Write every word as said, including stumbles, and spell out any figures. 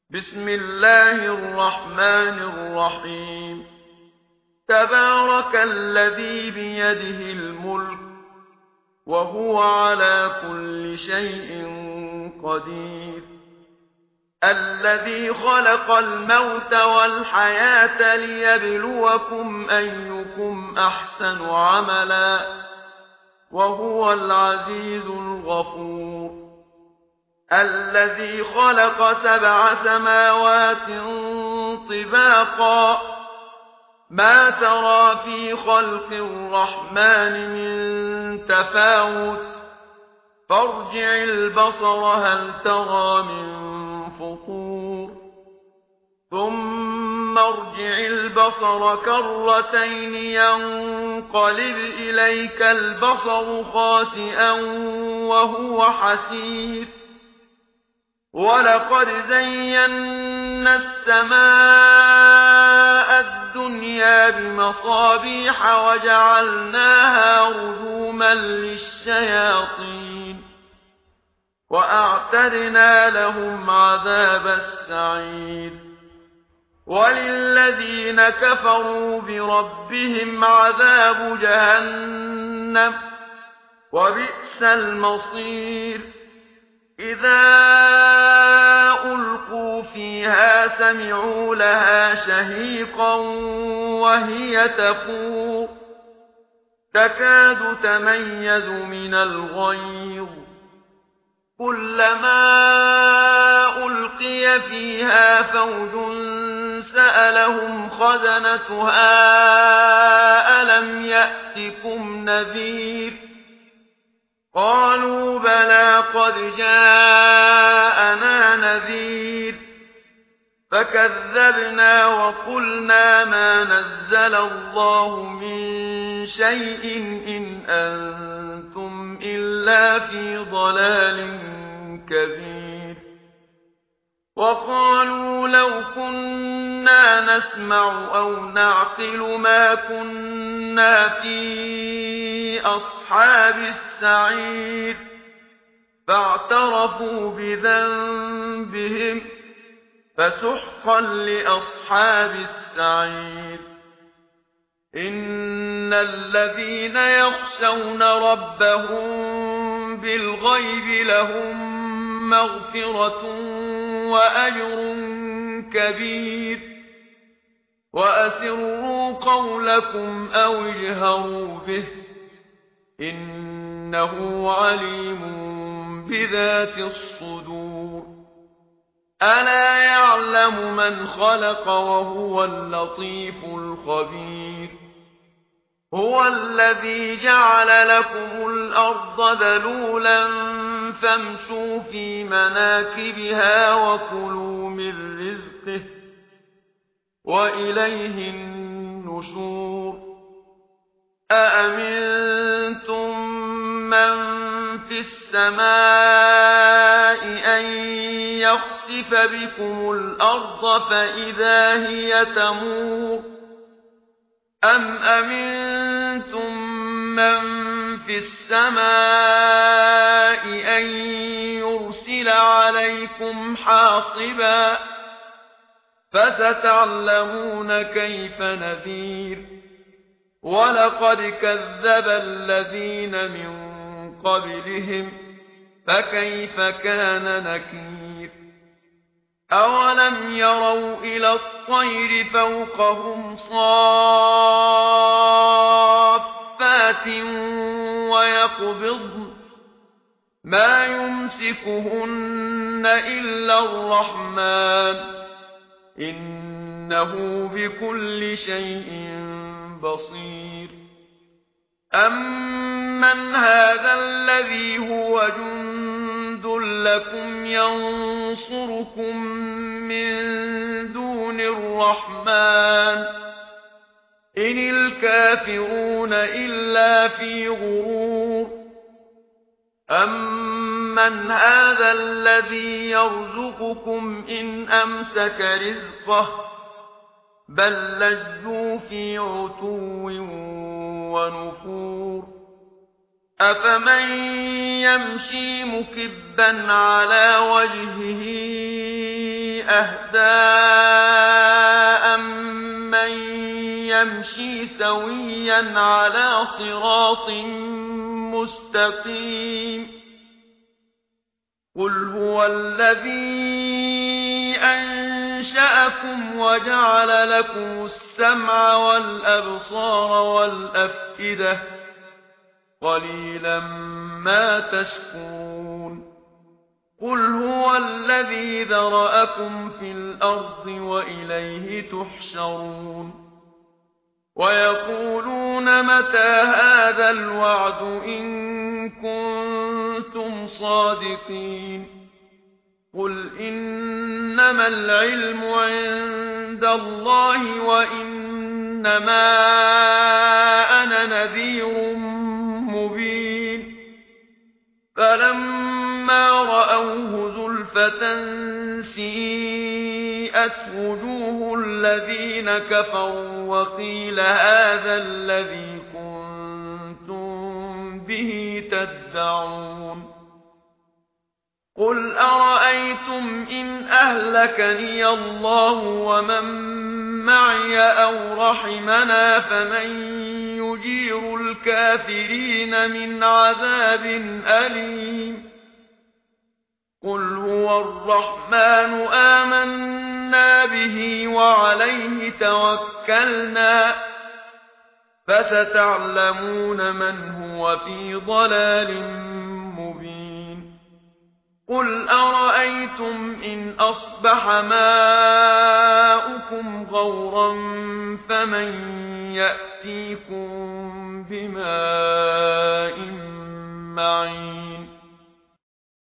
بسم الله الرحمن الرحيم تبارك الذي بيده الملك وهو على كل شيء قدير الذي خلق الموت والحياة ليبلوكم أيكم أحسن عملا وهو العزيز الغفور الذي خلق سبع سماوات طباقا ما ترى في خلق الرحمن من تفاوت فارجع البصر هل ترى من فطور ثم ارجع البصر كرتين ينقلب إليك البصر خاسئا وهو حسير ولقد زينا السماء الدنيا بمصابيح وجعلناها رجوما للشياطين وأعتدنا لهم عذاب السعير وللذين كفروا بربهم عذاب جهنم وبئس المصير إذا ألقوا فيها سمعوا لها شهيقا وهي تفور تكاد تميز من الغيظ كلما ألقي فيها فوج سألهم خزنتها ألم يأتكم نذير قالوا بلى قد جاءنا نذير فكذبنا وقلنا ما نزل الله من شيء إن أنتم إلا في ضلال كبير وقالوا لو كنا نسمع أو نعقل ما كنا في أصحاب السعير فاعترفوا بذنبهم فسحقا لأصحاب السعير إن الذين يخشون ربهم بالغيب لهم مغفرة وأجر كبير وأسروا قولكم أو اجهروا به إنه عليم بذات الصدور ألا يعلم من خلق وهو اللطيف الخبير هو الذي جعل لكم الأرض ذلولا فامشوا في مناكبها وكلوا من رزقه وإليه النشور أأمنتم من في السماء أن يخسف بكم الأرض فإذا هي تمور أم أمنتم من في السماء أن يرسل عليكم حاصبا فستعلمون كيف نذير ولقد كذب الذين من قبلهم فكيف كان نكير أولم يروا إلى الطير فوقهم صافات ويقبضن ما يمسكهن إلا الرحمن إنه بكل شيء بصير أمن هذا الذي هو جند لكم ينصركم من دون الرحمن إن الكافرون إلا في غرور أمن هذا الذي يرزقكم إن أمسك رزقه بل لجوا في عتو ونفور أفمن يمشي مكبا على وجهه أهدى أمن يمشي سويا على صراط مستقيم قل هو الذي أنشأكم وجعل لكم السمع والأبصار والأفئدة قليلا ما تشكرون قل هو الذي ذرأكم في الأرض وإليه تحشرون ويقولون متى هذا الوعد إن كنتم صادقين قل إنما العلم عند الله وإنما أنا نذير مبين فلما رأوه زلفة سيئت وجوه الذين كفروا وقيل هذا الذي كنتم به تدعون قل أرأيتم إن أهلكني الله ومن معي أو رحمنا فمن يجير الكافرين من عذاب أليم قل هو الرحمن آمنا به وعليه توكلنا فستعلمون من هو في ضلال مبين قل أرأيتم إن أصبح ماؤكم غورا فمن يأتيكم بماء معين